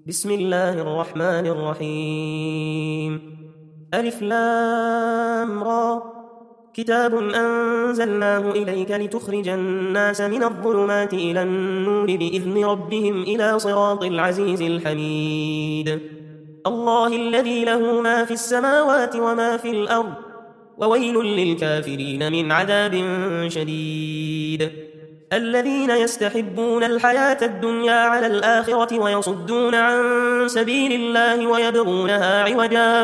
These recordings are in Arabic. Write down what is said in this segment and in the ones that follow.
بسم الله الرحمن الرحيم. ألف لام را. كتاب أنزلناه إليك لتخرج الناس من الظلمات إلى النور بإذن ربهم إلى صراط العزيز الحميد. الله الذي له ما في السماوات وما في الأرض، وويل للكافرين من عذاب شديد. الذين يستحبون الحياة الدنيا على الآخرة ويصدون عن سبيل الله ويبغونها عوجا،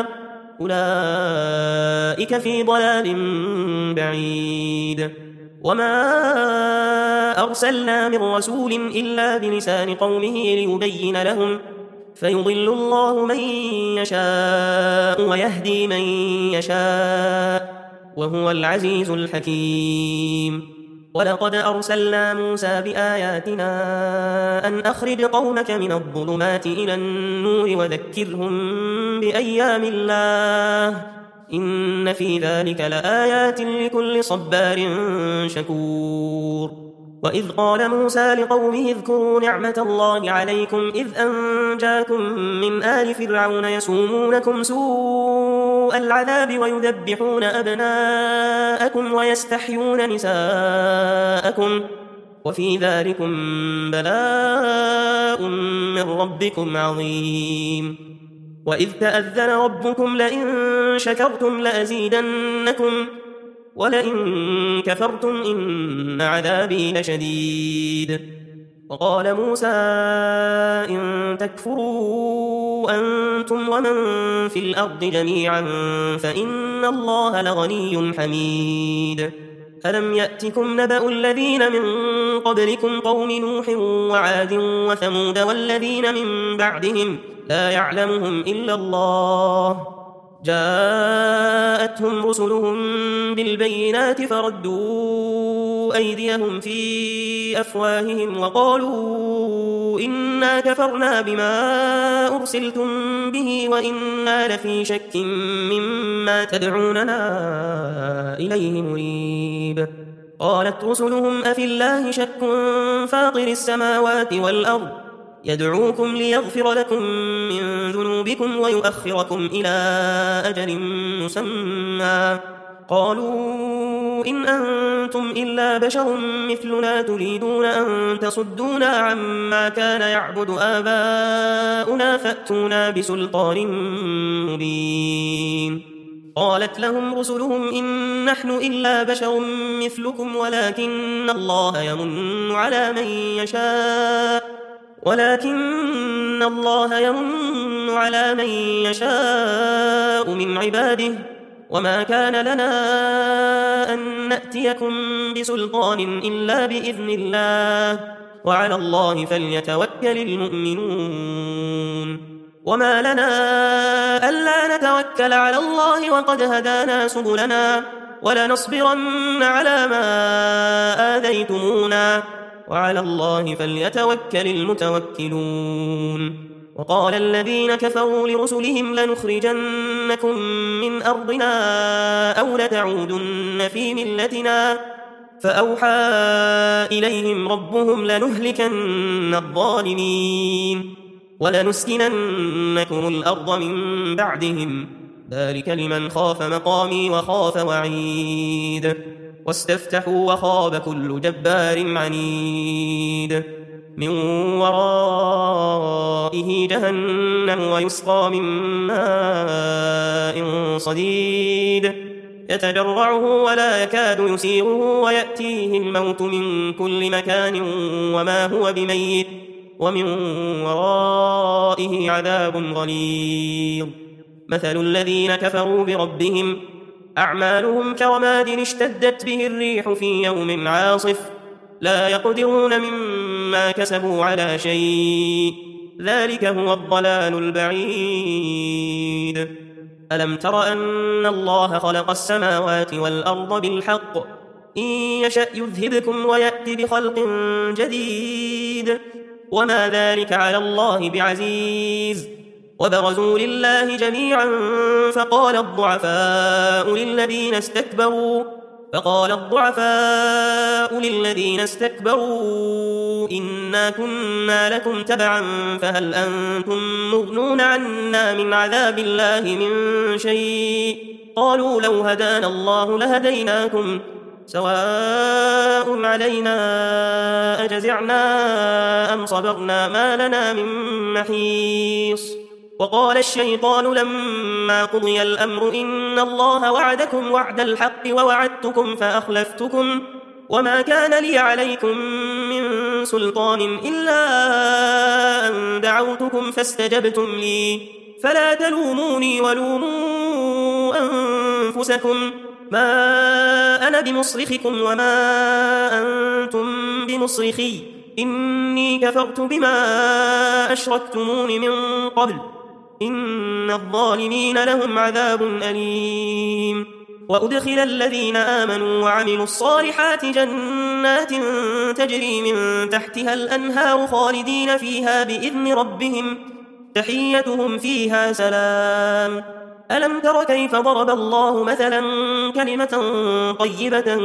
أولئك في ضلال بعيد. وما أرسلنا من رسول إلا بلسان قومه ليبين لهم، فيضل الله من يشاء ويهدي من يشاء، وهو العزيز الحكيم. ولقد أرسلنا موسى بآياتنا أن أخرج قومك من الظلمات إلى النور وذكرهم بأيام الله، إن في ذلك لآيات لكل صبار شكور. وإذ قال موسى لقومه اذكروا نعمة الله عليكم إذ أنجاكم من آل فرعون يسومونكم سوء العذاب ويذبحون أبناءكم ويستحيون نساءكم، وفي ذلكم بلاء من ربكم عظيم. وإذ تأذن ربكم لئن شكرتم لأزيدنكم ولئن كفرتم إن عذابي لشديد. وقال موسى إن تكفروا أنتم ومن في الأرض جميعا فإن الله لغني حميد. ألم يأتكم نبأ الذين من قبلكم قوم نوح وعاد وثمود والذين من بعدهم لا يعلمهم إلا الله، جاءتهم رسلهم بالبينات فردوا أيديهم في أفواههم وقالوا إنا كفرنا بما أرسلتم به وإنا لفي شك مما تدعوننا إليه مريب. قالت رسلهم أفي الله شك فاطر السماوات والأرض يدعوكم ليغفر لكم من ذنوبكم ويؤخركم إلى أجل مسمى، قالوا إن أنتم إلا بشر مثلنا تريدون أن تصدونا عما كان يعبد آباؤنا فأتونا بسلطان مبين. قالت لهم رسلهم إن نحن إلا بشر مثلكم ولكن الله يمن على من يشاء من عباده، وما كان لنا أن نأتيكم بسلطان إلا بإذن الله، وعلى الله فليتوكل المؤمنون. وما لنا ألا نتوكل على الله وقد هدانا سبلنا ولنصبرن على ما آذيتمونا، وعلى الله فليتوكل المتوكلون. وقال الذين كفروا لرسلهم لنخرجنكم من أرضنا أو لتعودن في ملتنا، فأوحى إليهم ربهم لنهلكن الظالمين ولنسكننكم الأرض من بعدهم، ذلك لمن خاف مقامي وخاف وعيد. واستفتحوا وخاب كل جبار عنيد، من ورائه جهنم ويسقى من ماء صديد يتجرعه ولا يكاد يسيغه ويأتيه الموت من كل مكان وما هو بميت، ومن ورائه عذاب غليظ. مثل الذين كفروا بربهم أعمالهم كرماد اشتدت به الريح في يوم عاصف، لا يقدرون مما كسبوا على شيء، ذلك هو الضلال البعيد. ألم تر أن الله خلق السماوات والأرض بالحق، إن يشأ يذهبكم ويأتي بخلق جديد، وما ذلك على الله بعزيز. وبرزوا لله جميعا فقال الضعفاء للذين استكبروا فقال الضعفاء للذين استكبروا إنا كنا لكم تبعا فهل أنتم مغنون عنا من عذاب الله من شيء قالوا لو هدانا الله لهديناكم سواء علينا أجزعنا أم صبرنا ما لنا من محيص. وقال الشيطان لما قضي الأمر إن الله وعدكم وعد الحق ووعدتكم فأخلفتكم وما كان لي عليكم من سلطان إلا أن دعوتكم فاستجبتم لي فلا تلوموني ولوموا أنفسكم ما أنا بمصرخكم وما أنتم بمصرخي إني كفرت بما أشركتمون من قبل إن الظالمين لهم عذاب أليم. وأدخل الذين آمنوا وعملوا الصالحات جنات تجري من تحتها الأنهار خالدين فيها بإذن ربهم تحيتهم فيها سلام. ألم تر كيف ضرب الله مثلا كلمة طيبة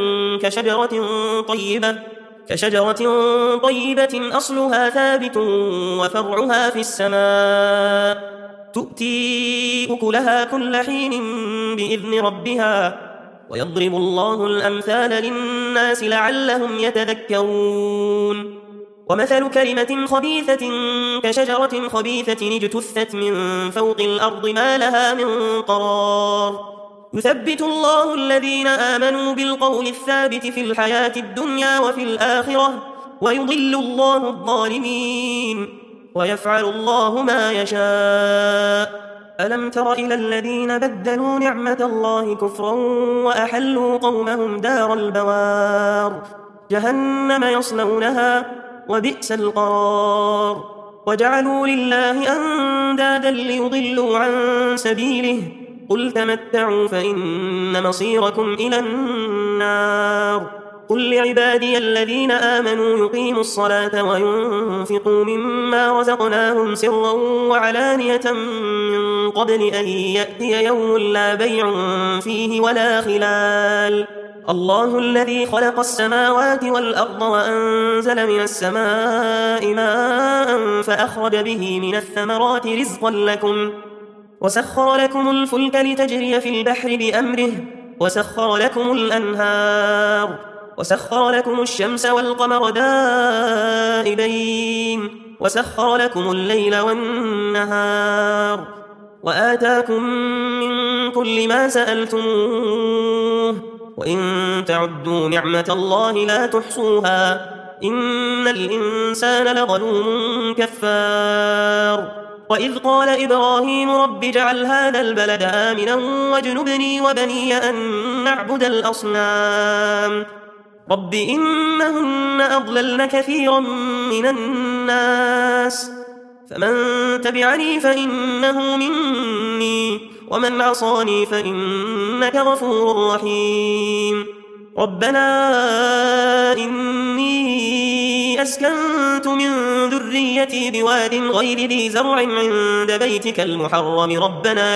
كشجرة طيبة أصلها ثابت وفرعها في السماء تؤتي أكلها كل حين بإذن ربها ويضرب الله الأمثال للناس لعلهم يتذكرون. ومثل كلمة خبيثة كشجرة خبيثة اجتثت من فوق الأرض ما لها من قرار يثبت الله الذين آمنوا بالقول الثابت في الحياة الدنيا وفي الآخرة ويضل الله الظالمين ويفعل الله ما يشاء. ألم تر إلى الذين بدلوا نعمة الله كفرا وأحلوا قومهم دار البوار جهنم يصلونها وبئس القرار وجعلوا لله أندادا ليضلوا عن سبيله قل تمتعوا فإن مصيركم إلى النار. قل لعبادي الذين آمنوا يقيموا الصلاة وينفقوا مما رزقناهم سرا وعلانية من قبل أن يأتي يوم لا بيع فيه ولا خلال. الله الذي خلق السماوات والأرض وأنزل من السماء ماء فأخرج به من الثمرات رزقا لكم وسخر لكم الفلك لتجري في البحر بأمره وسخر لكم الأنهار وسخر لكم الشمس والقمر دائبين وسخر لكم الليل والنهار وآتاكم من كل ما سألتموه وإن تعدوا نعمة الله لا تحصوها إن الإنسان لظلوم كفار. وإذ قال إبراهيم رب اجعل هذا البلد آمنا واجنبني وبني أن نعبد الأصنام رب إنهن أضللن كثيرا من الناس فمن تبعني فإنه مني ومن عصاني فإنك غفور رحيم. ربنا إني أسكنت من ذريتي بواد غير ذي زرع عند بيتك المحرم ربنا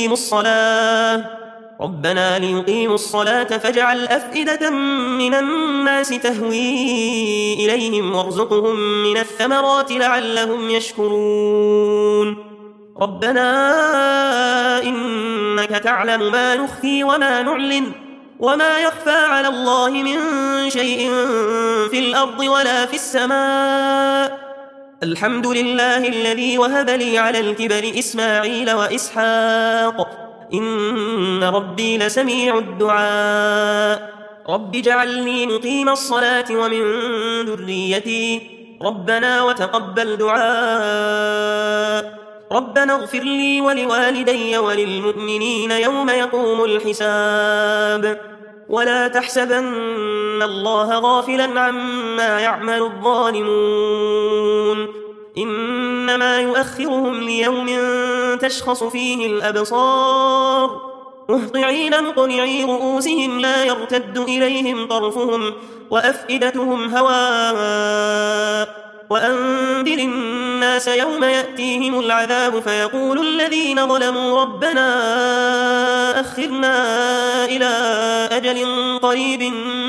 ليقيموا الصلاة فاجعل أفئدة من الناس تهوي إليهم وارزقهم من الثمرات لعلهم يشكرون. ربنا إنك تعلم ما نخفي وما نعلن وما يخفى على الله من شيء في الأرض ولا في السماء الحمد لله الذي وهب لي على الكبر إسماعيل وإسحاق إن ربي لسميع الدعاء رب اجعلني مقيم الصلاة ومن ذريتي ربنا وتقبل دعاء ربنا اغفر لي ولوالدي وللمؤمنين يوم يقوم الحساب ولا تحسبن الله غافلا عما يعمل الظالمون إنما يؤخرهم ليوم تشخص فيه الأبصار مهطعين مقنعي رؤوسهم لا يرتد إليهم طرفهم وأفئدتهم هواء وأنذر الناس يوم يأتيهم العذاب فيقول الذين ظلموا ربنا أخرنا إلى أجل قريب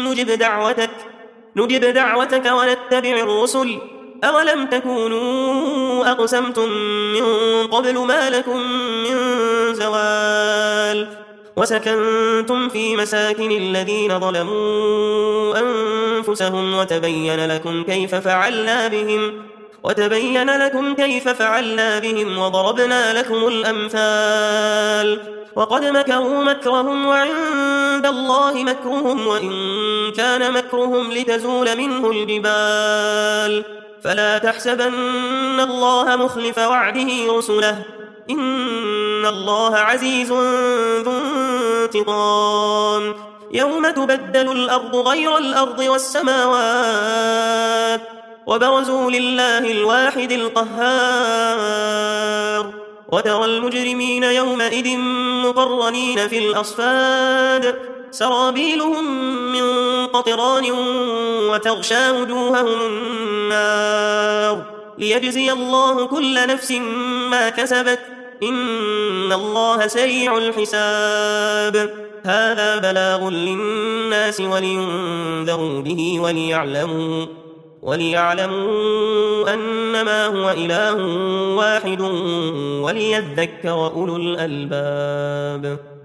نجب دعوتك ونتبع الرسل أولم تكونوا أقسمتم من قبل ما لكم من زوال وسكنتم في مساكن الذين ظلموا أنفسهم وتبين لكم كيف فعلنا بهم وضربنا لكم الأمثال وقد مكروا مكرهم وعند الله مكرهم وإن كان مكرهم لتزول منه الجبال فلا تحسبن الله مخلف وعده رسله إن الله عزيز ذو انتقام يوم تبدل الأرض غير الأرض والسماوات وبرزوا لله الواحد القهار وترى المجرمين يومئذ مقرنين في الأصفاد سرابيلهم من قطران وتغشى وجوههم النار ليجزي الله كل نفس ما كسبت إن الله سريع الحساب هذا بلاغ للناس ولينذروا به وليعلموا أنما هو إله واحد وليذكر أولو الألباب